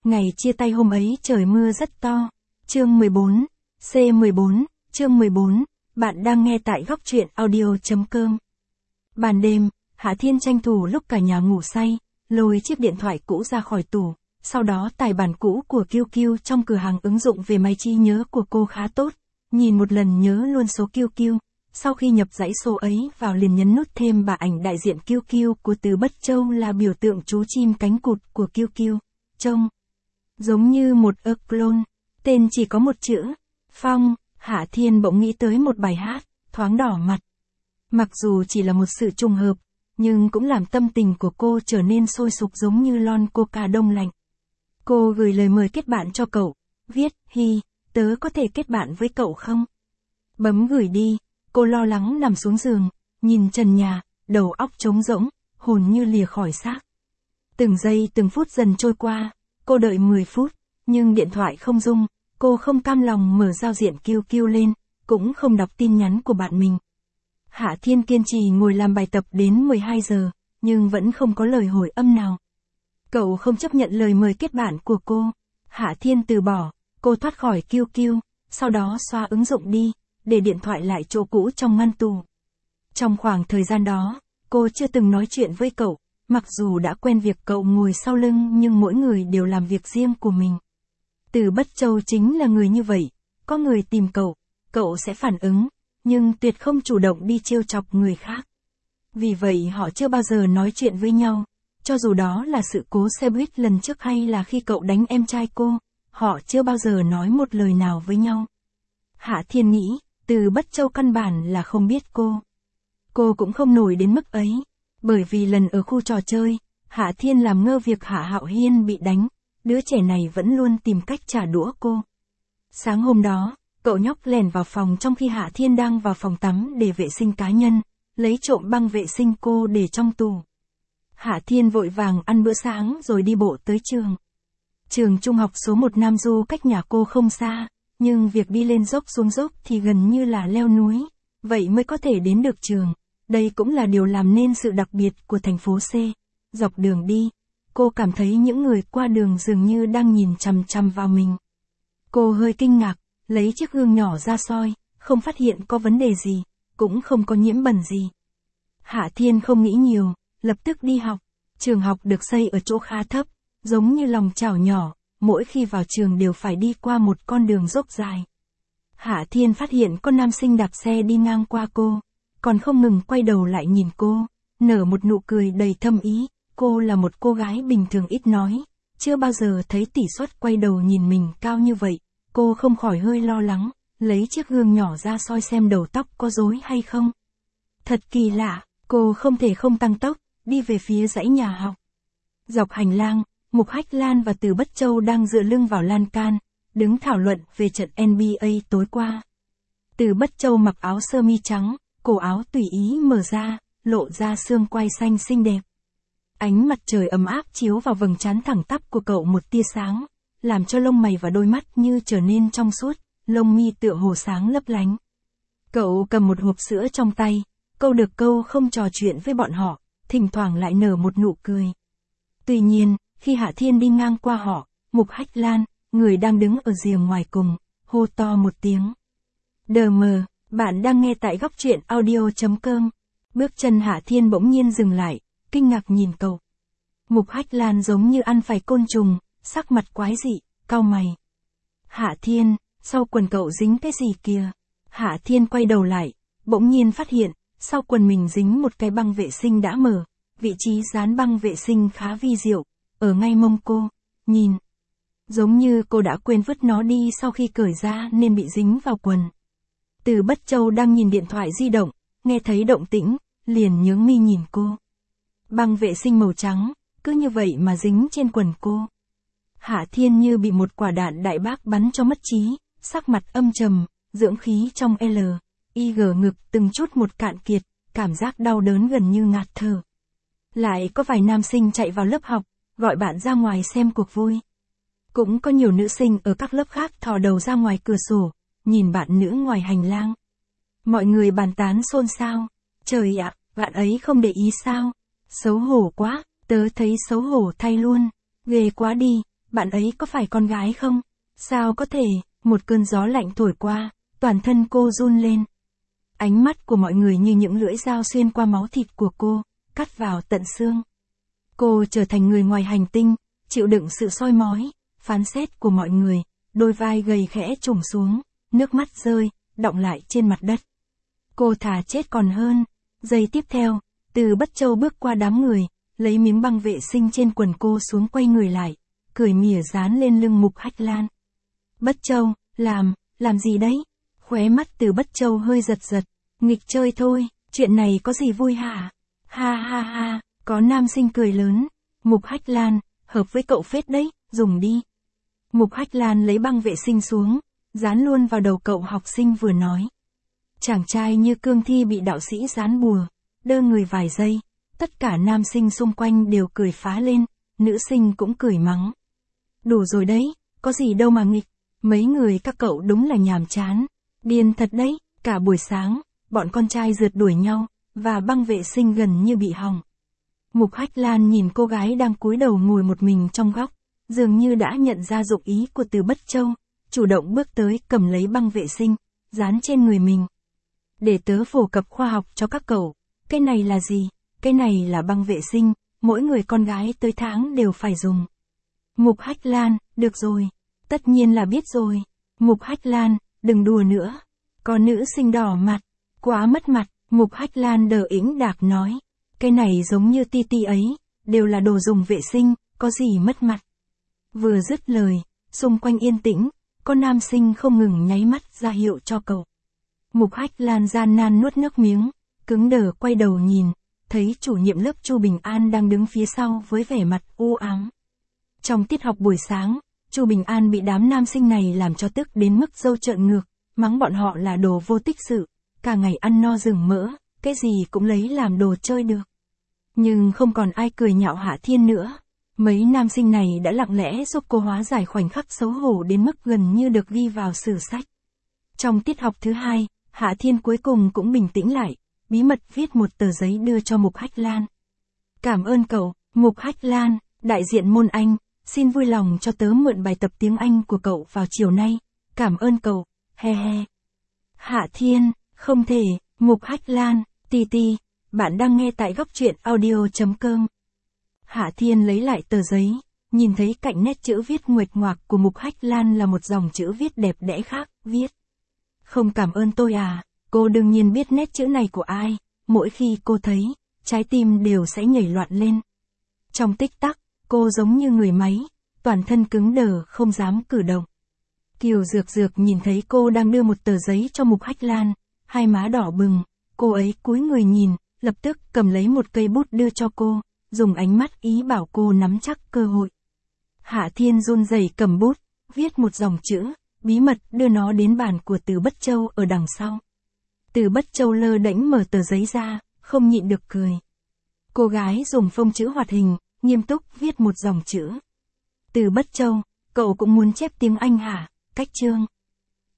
Ngày chia tay hôm ấy trời mưa rất to. Chương 14, C14, chương 14, bạn đang nghe tại góc truyện audio.com. Ban đêm, Hạ Thiên tranh thủ lúc cả nhà ngủ say, lôi chiếc điện thoại cũ ra khỏi tủ, sau đó tải bản cũ của QQ trong cửa hàng ứng dụng về máy trí nhớ của cô khá tốt, nhìn một lần nhớ luôn số QQ, sau khi nhập dãy số ấy vào liền nhấn nút thêm bà ảnh đại diện QQ của Từ Bất Châu là biểu tượng chú chim cánh cụt của QQ, trông giống như một clone, tên chỉ có một chữ, Phong. Hạ Thiên bỗng nghĩ tới một bài hát, thoáng đỏ mặt. Mặc dù chỉ là một sự trùng hợp, nhưng cũng làm tâm tình của cô trở nên sôi sục giống như lon coca đông lạnh. Cô gửi lời mời kết bạn cho cậu, viết, Hi, tớ có thể kết bạn với cậu không? Bấm gửi đi, cô lo lắng nằm xuống giường, nhìn trần nhà, đầu óc trống rỗng, hồn như lìa khỏi xác. Từng giây từng phút dần trôi qua, cô đợi 10 phút, nhưng điện thoại không rung, cô không cam lòng mở giao diện QQ lên, cũng không đọc tin nhắn của bạn mình. Hạ Thiên kiên trì ngồi làm bài tập đến 12 giờ, nhưng vẫn không có lời hồi âm nào. Cậu không chấp nhận lời mời kết bạn của cô. Hạ Thiên từ bỏ, cô thoát khỏi QQ, sau đó xóa ứng dụng đi, để điện thoại lại chỗ cũ trong ngăn tủ. Trong khoảng thời gian đó, cô chưa từng nói chuyện với cậu, mặc dù đã quen việc cậu ngồi sau lưng nhưng mỗi người đều làm việc riêng của mình. Từ Bất Châu chính là người như vậy, có người tìm cậu sẽ phản ứng, nhưng tuyệt không chủ động đi trêu chọc người khác. Vì vậy họ chưa bao giờ nói chuyện với nhau, cho dù đó là sự cố xe buýt lần trước hay là khi cậu đánh em trai cô, họ chưa bao giờ nói một lời nào với nhau. Hạ Thiên nghĩ, Từ Bất Châu căn bản là không biết cô. Cô cũng không nổi đến mức ấy, bởi vì lần ở khu trò chơi, Hạ Thiên làm ngơ việc Hạ Hạo Hiên bị đánh, đứa trẻ này vẫn luôn tìm cách trả đũa cô. Sáng hôm đó, cậu nhóc lẻn vào phòng trong khi Hạ Thiên đang vào phòng tắm để vệ sinh cá nhân, lấy trộm băng vệ sinh cô để trong tủ. Hạ Thiên vội vàng ăn bữa sáng rồi đi bộ tới trường. Trường trung học số 1 Nam Du cách nhà cô không xa, nhưng việc đi lên dốc xuống dốc thì gần như là leo núi, vậy mới có thể đến được trường. Đây cũng là điều làm nên sự đặc biệt của thành phố C. Dọc đường đi, cô cảm thấy những người qua đường dường như đang nhìn chằm chằm vào mình. Cô hơi kinh ngạc, lấy chiếc gương nhỏ ra soi, không phát hiện có vấn đề gì, cũng không có nhiễm bẩn gì. Hạ Thiên không nghĩ nhiều, lập tức đi học. Trường học được xây ở chỗ khá thấp, giống như lòng chảo nhỏ, mỗi khi vào trường đều phải đi qua một con đường dốc dài. Hạ Thiên phát hiện có nam sinh đạp xe đi ngang qua cô, còn không ngừng quay đầu lại nhìn cô, nở một nụ cười đầy thâm ý. Cô là một cô gái bình thường ít nói, chưa bao giờ thấy tỷ suất quay đầu nhìn mình cao như vậy. Cô không khỏi hơi lo lắng, lấy chiếc gương nhỏ ra soi xem đầu tóc có rối hay không. Thật kỳ lạ, cô không thể không tăng tốc, đi về phía dãy nhà học. Dọc hành lang, Mục Hách Lan và Từ Bất Châu đang dựa lưng vào lan can, đứng thảo luận về trận NBA tối qua. Từ Bất Châu mặc áo sơ mi trắng, cổ áo tùy ý mở ra, lộ ra xương quai xanh xinh đẹp. Ánh mặt trời ấm áp chiếu vào vầng trán thẳng tắp của cậu một tia sáng, làm cho lông mày và đôi mắt như trở nên trong suốt, lông mi tựa hồ sáng lấp lánh. Cậu cầm một hộp sữa trong tay, câu được câu không trò chuyện với bọn họ, thỉnh thoảng lại nở một nụ cười. Tuy nhiên, khi Hạ Thiên đi ngang qua họ, Mục Hách Lan, người đang đứng ở rìa ngoài cùng, hô to một tiếng. DM, bạn đang nghe tại góc truyện audio.com. Bước chân Hạ Thiên bỗng nhiên dừng lại, kinh ngạc nhìn cậu. Mục Hách Lan giống như ăn phải côn trùng, sắc mặt quái dị, cau mày. Hạ Thiên, sau quần cậu dính cái gì kìa? Hạ Thiên quay đầu lại, bỗng nhiên phát hiện, sau quần mình dính một cái băng vệ sinh đã mở, vị trí dán băng vệ sinh khá vi diệu, ở ngay mông cô, nhìn. Giống như cô đã quên vứt nó đi sau khi cởi ra nên bị dính vào quần. Từ Bất Châu đang nhìn điện thoại di động, nghe thấy động tĩnh, liền nhướng mi nhìn cô. Băng vệ sinh màu trắng, cứ như vậy mà dính trên quần cô. Hạ Thiên như bị một quả đạn đại bác bắn cho mất trí, sắc mặt âm trầm, dưỡng khí trong IG ngực từng chút một cạn kiệt, cảm giác đau đớn gần như ngạt thở. Lại có vài nam sinh chạy vào lớp học, gọi bạn ra ngoài xem cuộc vui. Cũng có nhiều nữ sinh ở các lớp khác thò đầu ra ngoài cửa sổ, nhìn bạn nữ ngoài hành lang. Mọi người bàn tán xôn xao. Trời ạ, bạn ấy không để ý sao? Xấu hổ quá, tớ thấy xấu hổ thay luôn. Ghê quá đi, bạn ấy có phải con gái không? Sao có thể, một cơn gió lạnh thổi qua, toàn thân cô run lên. Ánh mắt của mọi người như những lưỡi dao xuyên qua máu thịt của cô, cắt vào tận xương. Cô trở thành người ngoài hành tinh, chịu đựng sự soi mói, phán xét của mọi người, đôi vai gầy khẽ trùng xuống, nước mắt rơi, đọng lại trên mặt đất. Cô thà chết còn hơn. Giây tiếp theo, Từ Bất Châu bước qua đám người, lấy miếng băng vệ sinh trên quần cô xuống, quay người lại, cười mỉa dán lên lưng Mục Hách Lan. Bất Châu, làm gì đấy? Khóe mắt Từ Bất Châu hơi giật giật, nghịch chơi thôi, chuyện này có gì vui hả? Ha ha ha, có nam sinh cười lớn. Mục Hách Lan, hợp với cậu phết đấy, dùng đi. Mục Hách Lan lấy băng vệ sinh xuống, dán luôn vào đầu cậu học sinh vừa nói. Chàng trai như cương thi bị đạo sĩ dán bùa, đơ người vài giây, tất cả nam sinh xung quanh đều cười phá lên, nữ sinh cũng cười mắng. Đủ rồi đấy, có gì đâu mà nghịch, mấy người các cậu đúng là nhàm chán, điên thật đấy, cả buổi sáng, bọn con trai rượt đuổi nhau, và băng vệ sinh gần như bị hỏng. Mục Hách Lan nhìn cô gái đang cúi đầu ngồi một mình trong góc, dường như đã nhận ra dụng ý của Từ Bất Châu, chủ động bước tới cầm lấy băng vệ sinh, dán trên người mình. Để tớ phổ cập khoa học cho các cậu, cái này là gì? Cái này là băng vệ sinh, mỗi người con gái tới tháng đều phải dùng. Mục Hách Lan, được rồi, tất nhiên là biết rồi. Mục Hách Lan, đừng đùa nữa. Có nữ sinh đỏ mặt, quá mất mặt. Mục Hách Lan đờ ĩnh đạc nói, cái này giống như ti ấy, đều là đồ dùng vệ sinh, có gì mất mặt. Vừa dứt lời, xung quanh yên tĩnh, có nam sinh không ngừng nháy mắt ra hiệu cho cậu. Mục Hách Lan gian nan nuốt nước miếng, cứng đờ quay đầu nhìn, thấy chủ nhiệm lớp Chu Bình An đang đứng phía sau với vẻ mặt u ám. Trong tiết học buổi sáng, Chu Bình An bị đám nam sinh này làm cho tức đến mức râu trợn ngược, mắng bọn họ là đồ vô tích sự, cả ngày ăn no rừng mỡ, cái gì cũng lấy làm đồ chơi được. Nhưng không còn ai cười nhạo Hạ Thiên nữa. Mấy nam sinh này đã lặng lẽ giúp cô hóa giải khoảnh khắc xấu hổ đến mức gần như được ghi vào sử sách. Trong tiết học thứ hai, Hạ Thiên cuối cùng cũng bình tĩnh lại, bí mật viết một tờ giấy đưa cho Mục Hách Lan. Cảm ơn cậu, Mục Hách Lan, đại diện môn Anh, xin vui lòng cho tớ mượn bài tập tiếng Anh của cậu vào chiều nay. Cảm ơn cậu, he he. Hạ Thiên, không thể, Mục Hách Lan, ti, bạn đang nghe tại góc truyện audio.com. Hạ Thiên lấy lại tờ giấy, nhìn thấy cạnh nét chữ viết nguệch ngoạc của Mục Hách Lan là một dòng chữ viết đẹp đẽ khác, viết. Không cảm ơn tôi à, cô đương nhiên biết nét chữ này của ai, mỗi khi cô thấy, trái tim đều sẽ nhảy loạn lên. Trong tích tắc, cô giống như người máy, toàn thân cứng đờ không dám cử động. Kiều Dược Dược nhìn thấy cô đang đưa một tờ giấy cho Mục Hách Lan, hai má đỏ bừng, cô ấy cúi người nhìn, lập tức cầm lấy một cây bút đưa cho cô, dùng ánh mắt ý bảo cô nắm chắc cơ hội. Hạ Thiên run rẩy cầm bút, viết một dòng chữ, bí mật đưa nó đến bàn của Từ Bất Châu ở đằng sau. Từ Bất Châu lơ đễnh mở tờ giấy ra, không nhịn được cười. Cô gái dùng phông chữ hoạt hình, nghiêm túc viết một dòng chữ. Từ Bất Châu, cậu cũng muốn chép tiếng Anh hả? Cách chương.